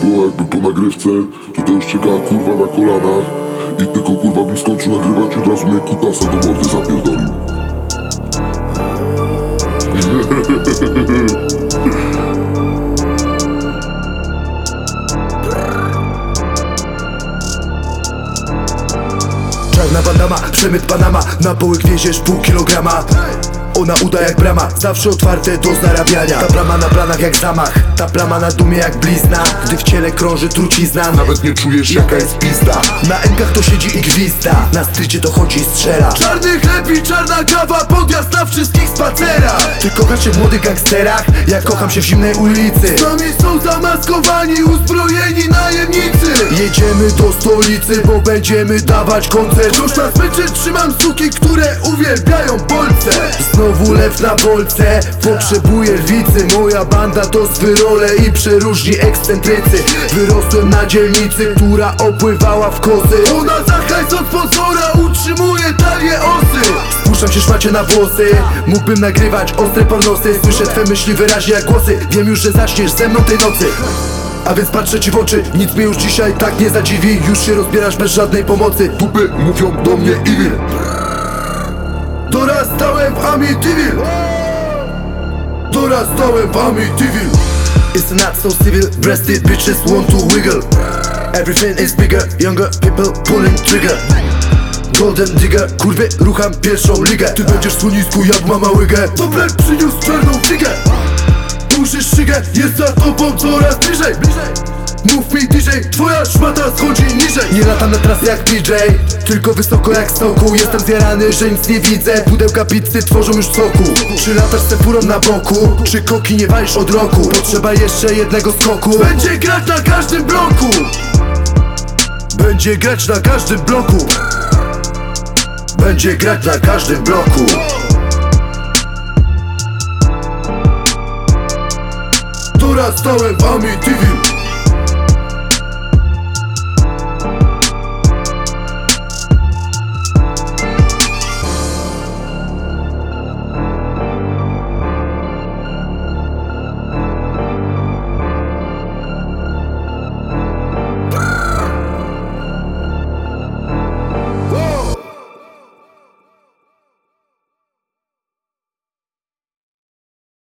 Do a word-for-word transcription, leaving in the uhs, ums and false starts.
było jakby po nagrywce, to to już czekała kurwa na kolanach. I tylko kurwa bym skończył nagrywać i od razu mnie kutasa do mordy zapierdolił. Czarna bandama, przemyt Panama, na połyk wieziesz pół kilograma. Ona uda jak brama, zawsze otwarte do zarabiania. Ta plama na planach jak zamach, ta plama na dumie jak blizna. Gdy w ciele krąży trucizna, Nawet nie czujesz jaka jest pizda. na enkach to siedzi i gwizda, na strycie to chodzi i strzela. Czarny chleb i czarna kawa, podjazd na wszystkich spacerach. Ty kochasz się w młodych gangsterach, ja kocham się w zimnej ulicy. Z nami są zamaskowani, uzbrojeni najemnicy. Jedziemy do stolicy, bo będziemy dawać koncert. Już na smyczy trzymam suki, które uwielbiają bolce. Znowu lew na bolce, potrzebuję lwicy. Moja banda to zwyrole i przeróżni ekscentrycy. Wyrosłem na dzielnicy, która opływała w kozy. Ona za hajs od sponsora utrzymuje talię osy. Spuszczam się szmacie na włosy, mógłbym nagrywać ostre pornosy. Słyszę twe myśli wyraźnie jak głosy, wiem już, że zaczniesz ze mną tej nocy. A więc patrzę ci w oczy, nic mnie już dzisiaj tak nie zadziwi. Już się rozbierasz bez żadnej pomocy. Dupy mówią do mnie Evil. Dorastałem w Amityville. Dorastałem w Amityville. It's not so civil, breasted bitches want to wiggle. Everything is bigger, younger people pulling trigger. Golden digger, kurwy, rucham pierwszą ligę. Ty będziesz w słonisku jak mama łygę. Dobler przyniósł czarną figę. Musisz szygę, jest za tobą coraz bliżej. Mów mi D J, twoja szmata schodzi niżej. Nie latam na trasy jak D J, tylko wysoko jak stoku. Jestem zjarany, że nic nie widzę. Pudełka pizzy tworzą już w soku. Czy latasz z furą na boku? Czy koki nie walisz od roku? Potrzeba jeszcze jednego skoku. Będzie grać na każdym bloku. Będzie grać na każdym bloku. Będzie grać na każdym bloku. Dorastałem w Amityville.